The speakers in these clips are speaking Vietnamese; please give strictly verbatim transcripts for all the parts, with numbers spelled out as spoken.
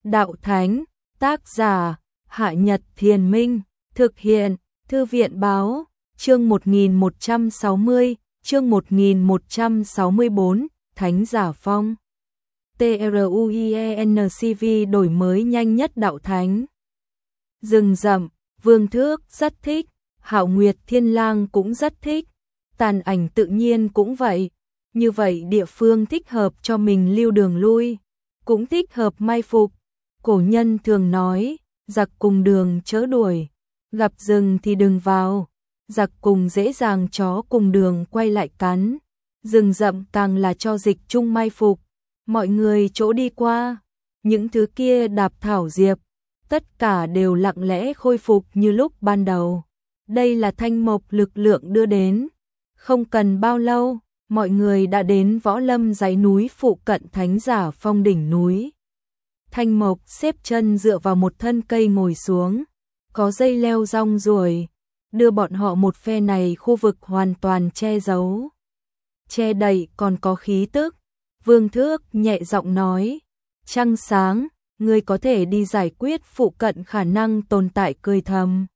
Đạo Thánh, tác giả, Hạ Nhật Thiền Minh, thực hiện, Thư viện Báo, chương một nghìn một trăm sáu mươi, chương một nghìn một trăm sáu mươi tư, Thánh Giả Phong. TRUIENCV đổi mới nhanh nhất Đạo Thánh. Rừng rậm, Vương Thước rất thích, Hạo Nguyệt Thiên Lang cũng rất thích, Tàn Ảnh tự nhiên cũng vậy. Như vậy địa phương thích hợp cho mình lưu đường lui, cũng thích hợp mai phục. Cổ nhân thường nói, giặc cùng đường chớ đuổi, gặp rừng thì đừng vào, giặc cùng dễ dàng chó cùng đường quay lại cắn. Rừng rậm càng là cho dịch chung mai phục, mọi người chỗ đi qua, những thứ kia đạp thảo diệp, tất cả đều lặng lẽ khôi phục như lúc ban đầu. Đây là thanh mộc lực lượng đưa đến, không cần bao lâu, mọi người đã đến Võ Lâm dãy núi phụ cận Thánh Giả Phong đỉnh núi. Thanh mộc xếp chân dựa vào một thân cây ngồi xuống, có dây leo rong ruổi, đưa bọn họ một phe này khu vực hoàn toàn che giấu. Che đậy còn có khí tức. Vương Thước nhẹ giọng nói, trăng sáng, ngươi có thể đi giải quyết phụ cận khả năng tồn tại. Cười thầm.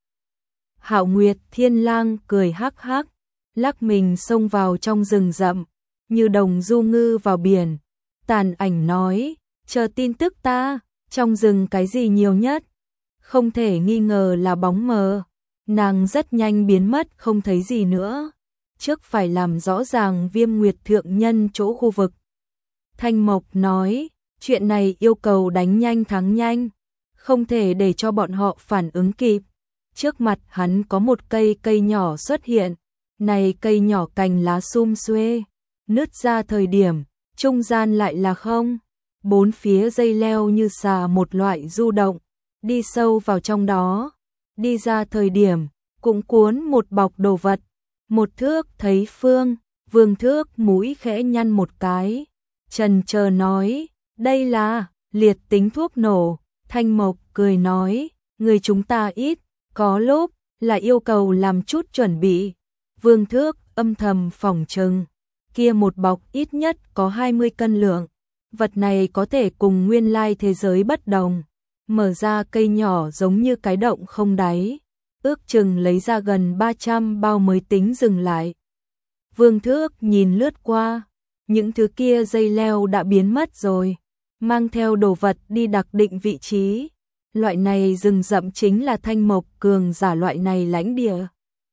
Hạo Nguyệt Thiên Lang cười hắc hắc, lắc mình xông vào trong rừng rậm, như đồng du ngư vào biển. Tàn Ảnh nói, chờ tin tức ta, trong rừng cái gì nhiều nhất? Không thể nghi ngờ là bóng mờ, nàng rất nhanh biến mất không thấy gì nữa. Trước phải làm rõ ràng Viêm Nguyệt Thượng Nhân chỗ khu vực. Thanh Mộc nói, chuyện này yêu cầu đánh nhanh thắng nhanh, không thể để cho bọn họ phản ứng kịp. Trước mặt hắn có một cây cây nhỏ xuất hiện, này cây nhỏ cành lá sum xuê, nứt ra thời điểm, trung gian lại là không. Bốn phía dây leo như xà một loại du động, đi sâu vào trong đó, đi ra thời điểm, cũng cuốn một bọc đồ vật. Một thước thấy phương, Vương Thước mũi khẽ nhăn một cái, chần chờ nói, đây là liệt tính thuốc nổ. Thanh Mộc cười nói, người chúng ta ít, có lúc là yêu cầu làm chút chuẩn bị. Vương Thước âm thầm phỏng chừng, kia một bọc ít nhất có hai mươi cân lượng, vật này có thể cùng nguyên lai thế giới bất đồng. Mở ra cây nhỏ giống như cái động không đáy, ước chừng lấy ra gần ba trăm bao mới tính dừng lại. Vương Thước nhìn lướt qua, những thứ kia dây leo đã biến mất rồi, mang theo đồ vật đi đặc định vị trí. Loại này rừng rậm chính là Thanh Mộc cường giả loại này lãnh địa,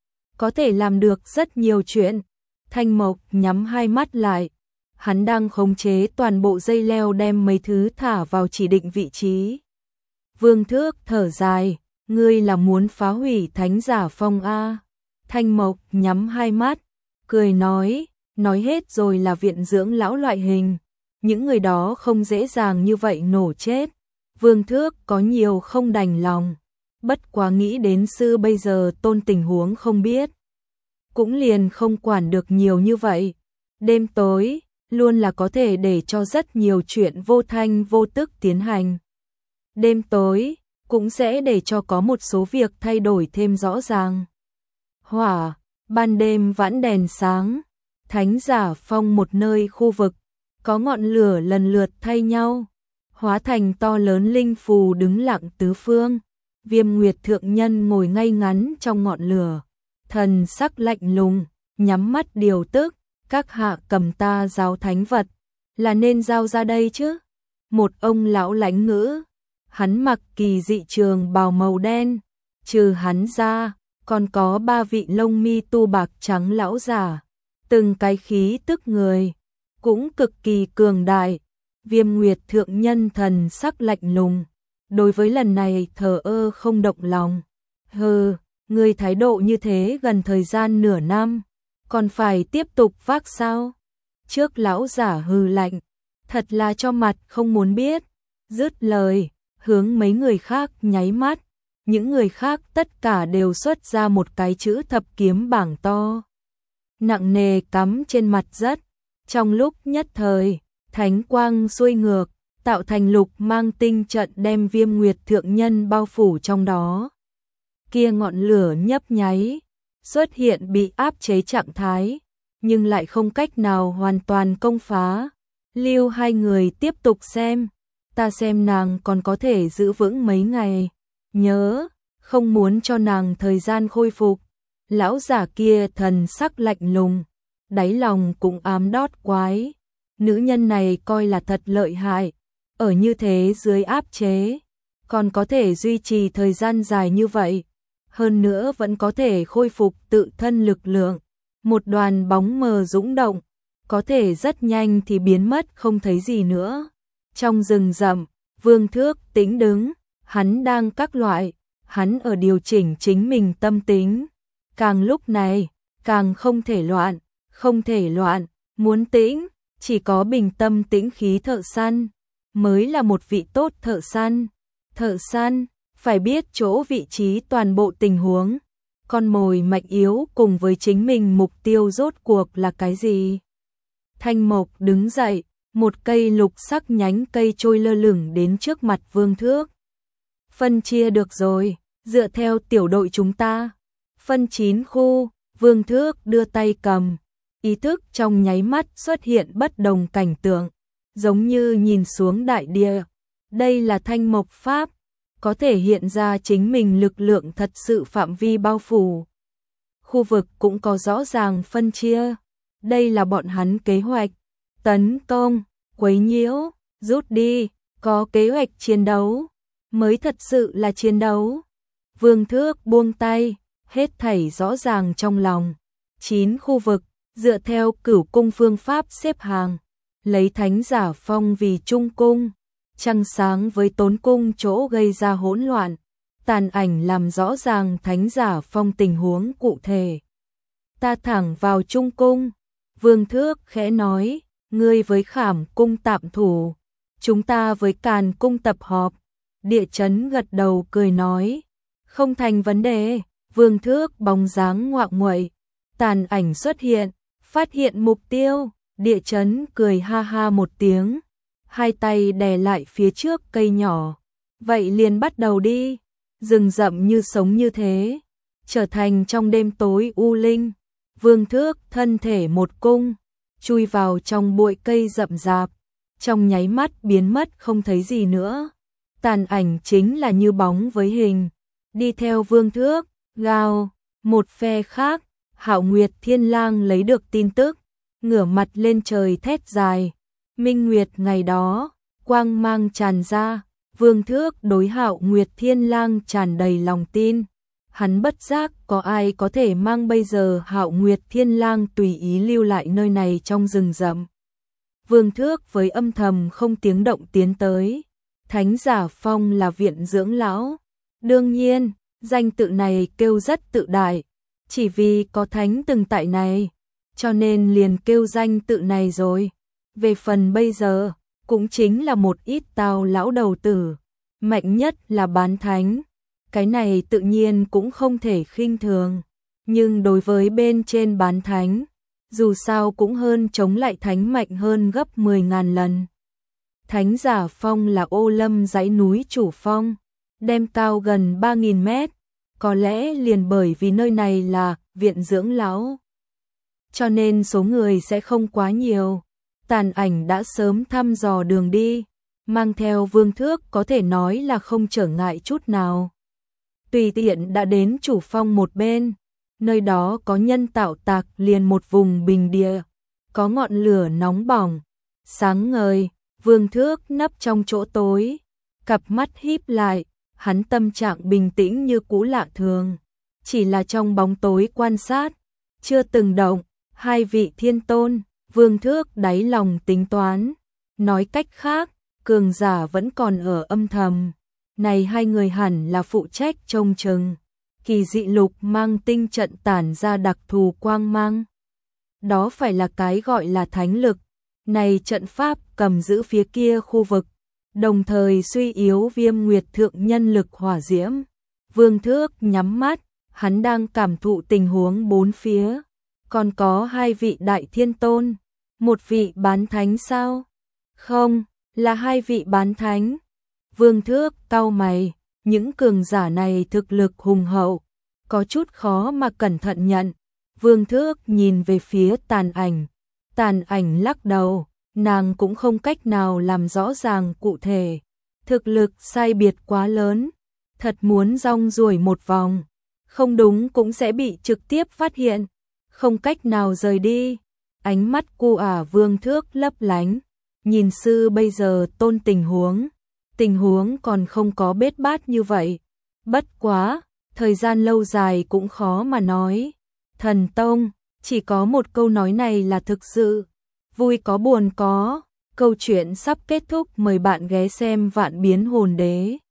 có thể làm được rất nhiều chuyện. Thanh Mộc nhắm hai mắt lại, hắn đang khống chế toàn bộ dây leo đem mấy thứ thả vào chỉ định vị trí. Vương Thước thở dài, ngươi là muốn phá hủy Thánh Giả Phong a? Thanh Mộc nhắm hai mắt, cười nói, nói hết rồi là viện dưỡng lão loại hình, những người đó không dễ dàng như vậy nổ chết. Vương Thước có nhiều không đành lòng, bất quá nghĩ đến sư bây giờ tôn tình huống không biết, cũng liền không quản được nhiều như vậy. Đêm tối, luôn là có thể để cho rất nhiều chuyện vô thanh vô tức tiến hành. Đêm tối, cũng sẽ để cho có một số việc thay đổi thêm rõ ràng. Hỏa, ban đêm vãn đèn sáng, Thánh Giả Phong một nơi khu vực, có ngọn lửa lần lượt thay nhau, hóa thành to lớn linh phù đứng lặng tứ phương. Viêm Nguyệt Thượng Nhân ngồi ngay ngắn trong ngọn lửa, thần sắc lạnh lùng, nhắm mắt điều tức. Các hạ cầm ta giao thánh vật, là nên giao ra đây chứ? Một ông lão lãnh ngữ, hắn mặc kỳ dị trường bào màu đen, trừ hắn ra, còn có ba vị lông mi tu bạc trắng lão giả, từng cái khí tức người, cũng cực kỳ cường đại. Viêm Nguyệt Thượng Nhân thần sắc lạnh lùng, đối với lần này thờ ơ không động lòng. Hừ, người thái độ như thế gần thời gian nửa năm, còn phải tiếp tục vác sao? Trước lão giả hừ lạnh, thật là cho mặt không muốn biết. Dứt lời, hướng mấy người khác nháy mắt, những người khác tất cả đều xuất ra một cái chữ thập kiếm bảng to, nặng nề cắm trên mặt đất. Trong lúc nhất thời, thánh quang xuôi ngược, tạo thành lục mang tinh trận đem Viêm Nguyệt Thượng Nhân bao phủ trong đó. Kia ngọn lửa nhấp nháy, xuất hiện bị áp chế trạng thái, nhưng lại không cách nào hoàn toàn công phá. Lưu hai người tiếp tục xem, ta xem nàng còn có thể giữ vững mấy ngày. Nhớ, không muốn cho nàng thời gian khôi phục. Lão giả kia thần sắc lạnh lùng, đáy lòng cũng ám đót quái. Nữ nhân này coi là thật lợi hại, ở như thế dưới áp chế, còn có thể duy trì thời gian dài như vậy. Hơn nữa vẫn có thể khôi phục tự thân lực lượng. Một đoàn bóng mờ dũng động, có thể rất nhanh thì biến mất không thấy gì nữa. Trong rừng rậm, Vương Thước tĩnh đứng, hắn đang các loại, hắn ở điều chỉnh chính mình tâm tính. Càng lúc này, càng không thể loạn, không thể loạn, muốn tĩnh, chỉ có bình tâm tĩnh khí thợ săn, mới là một vị tốt thợ săn. Thợ săn, phải biết chỗ vị trí toàn bộ tình huống, con mồi mạnh yếu cùng với chính mình mục tiêu rốt cuộc là cái gì. Thanh Mộc đứng dậy, một cây lục sắc nhánh cây trôi lơ lửng đến trước mặt Vương Thước. Phân chia được rồi, dựa theo tiểu đội chúng ta. Phân chín khu, Vương Thước đưa tay cầm, ý thức trong nháy mắt xuất hiện bất đồng cảnh tượng, giống như nhìn xuống đại địa. Đây là Thanh Mộc Pháp, có thể hiện ra chính mình lực lượng thật sự phạm vi bao phủ. Khu vực cũng có rõ ràng phân chia, đây là bọn hắn kế hoạch, tấn công, quấy nhiễu, rút đi, có kế hoạch chiến đấu, mới thật sự là chiến đấu. Vương Thước buông tay, hết thảy rõ ràng trong lòng. Chín khu vực, dựa theo cửu cung phương pháp xếp hàng, lấy thánh giả phong vì trung cung, trăng sáng với tốn cung chỗ gây ra hỗn loạn, tàn ảnh làm rõ ràng thánh giả phong tình huống cụ thể. Ta thẳng vào trung cung, Vương Thước khẽ nói, ngươi với Khảm cung tạm thủ, chúng ta với Càn cung tập họp. Địa chấn gật đầu cười nói, không thành vấn đề. Vương Thước bóng dáng ngoạng nguậy, tàn ảnh xuất hiện, phát hiện mục tiêu. Địa chấn cười ha ha một tiếng, hai tay đè lại phía trước cây nhỏ. Vậy liền bắt đầu đi. Rừng rậm như sống như thế, trở thành trong đêm tối u linh. Vương Thước thân thể một cung, chui vào trong bụi cây rậm rạp, trong nháy mắt biến mất không thấy gì nữa. Tàn ảnh chính là như bóng với hình, đi theo Vương Thước. Gào, một phe khác, Hạo Nguyệt Thiên Lang lấy được tin tức, ngửa mặt lên trời thét dài. Minh Nguyệt ngày đó, quang mang tràn ra, Vương Thước đối Hạo Nguyệt Thiên Lang tràn đầy lòng tin. Hắn bất giác có ai có thể mang bây giờ Hạo Nguyệt Thiên Lang tùy ý lưu lại nơi này trong rừng rậm. Vương Thước với âm thầm không tiếng động tiến tới. Thánh giả phong là viện dưỡng lão. Đương nhiên, danh tự này kêu rất tự đại, chỉ vì có thánh từng tại này, cho nên liền kêu danh tự này rồi. Về phần bây giờ, cũng chính là một ít tào lão đầu tử, mạnh nhất là bán thánh. Cái này tự nhiên cũng không thể khinh thường, nhưng đối với bên trên bán thánh, dù sao cũng hơn chống lại thánh mạnh hơn gấp mười ngàn lần. Thánh giả phong là ô lâm dãy núi chủ phong, đem cao gần ba nghìn mét, có lẽ liền bởi vì nơi này là viện dưỡng lão, cho nên số người sẽ không quá nhiều. Tàn ảnh đã sớm thăm dò đường đi, mang theo Vương Thước có thể nói là không trở ngại chút nào. Tùy tiện đã đến chủ phong một bên, nơi đó có nhân tạo tạc liền một vùng bình địa, có ngọn lửa nóng bỏng, sáng ngời. Vương Thước nấp trong chỗ tối, cặp mắt híp lại, hắn tâm trạng bình tĩnh như cũ lạ thường, chỉ là trong bóng tối quan sát, chưa từng động. Hai vị thiên tôn, Vương Thước đáy lòng tính toán, nói cách khác, cường giả vẫn còn ở âm thầm. Này hai người hẳn là phụ trách trông chừng. Kỳ dị lục mang tinh trận tản ra đặc thù quang mang. Đó phải là cái gọi là thánh lực. Này trận pháp cầm giữ phía kia khu vực, đồng thời suy yếu Viêm Nguyệt thượng nhân lực hỏa diễm. Vương Thước nhắm mắt, hắn đang cảm thụ tình huống bốn phía. Còn có hai vị đại thiên tôn, một vị bán thánh sao? Không, là hai vị bán thánh. Vương Thước cau mày, những cường giả này thực lực hùng hậu, có chút khó mà cẩn thận nhận. Vương Thước nhìn về phía tàn ảnh, tàn ảnh lắc đầu, nàng cũng không cách nào làm rõ ràng cụ thể. Thực lực sai biệt quá lớn, thật muốn rong ruổi một vòng, không đúng cũng sẽ bị trực tiếp phát hiện, không cách nào rời đi. Ánh mắt cô ả Vương Thước lấp lánh, nhìn sư bây giờ tôn tình huống, tình huống còn không có bết bát như vậy. Bất quá, thời gian lâu dài cũng khó mà nói. Thần Tông, chỉ có một câu nói này là thực sự, vui có buồn có. Câu chuyện sắp kết thúc, mời bạn ghé xem Vạn Biến Hồn Đế.